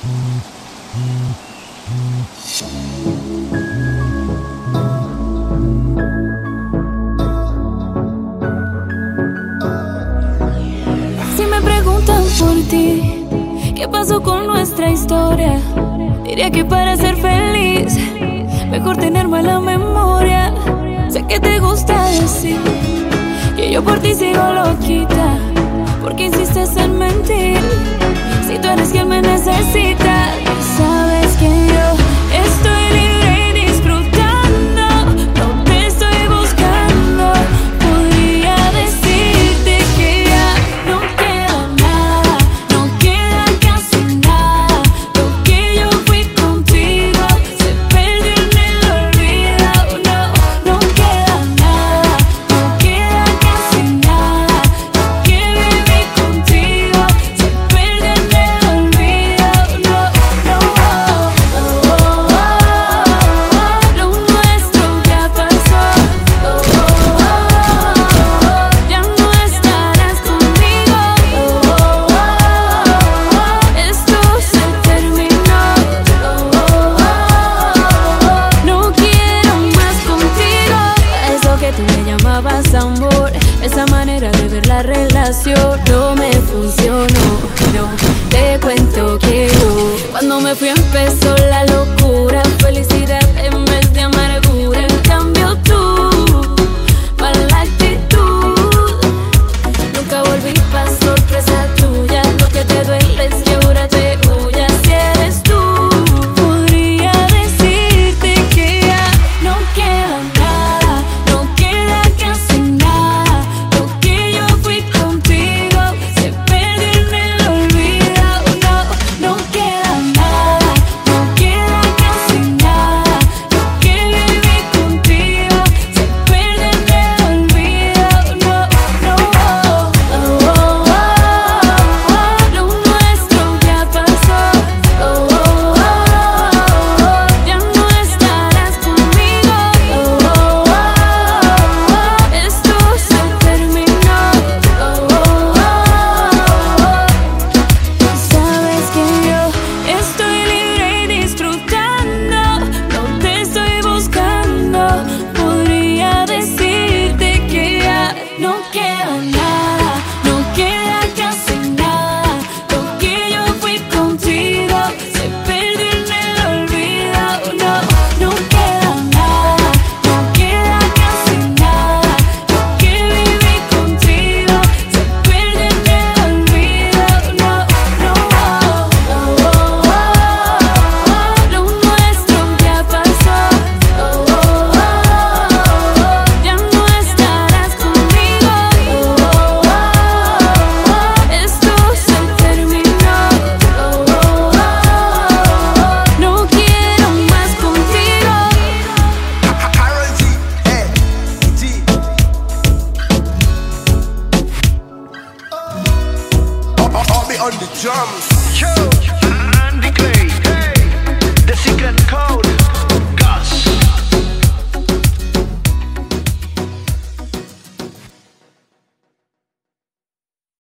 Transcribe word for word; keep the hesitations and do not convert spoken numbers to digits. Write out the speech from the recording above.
Si me preguntan por ti, ¿qué pasó con nuestra historia? Diría que para ser feliz, mejor tener mala memoria. Sé que te gusta decir que yo por ti sigo loquita, porque insistes en mentir. Si tú eres quien me necesita, sabes que yo estoy libre y disfrutando. No te estoy buscando. Podría decirte que ya no queda nada, no queda casi nada. Lo que yo fui contigo se perdió en el olvido. No, no queda nada, no queda casi nada. Lo que viví contigo se perdió en el olvido. No, no, oh, oh, oh, oh. Lo nuestro ya pasó. Oh, oh, oh. Ya no estarás conmigo. Oh, oh, oh. Esto se terminó. Oh, oh, oh. No quiero más contigo. Eso que tú me llamabas amor, esa manera de ver la relación no me funcionó. No, te cuento que no. Cuando me fui empezó la locura, felicidad.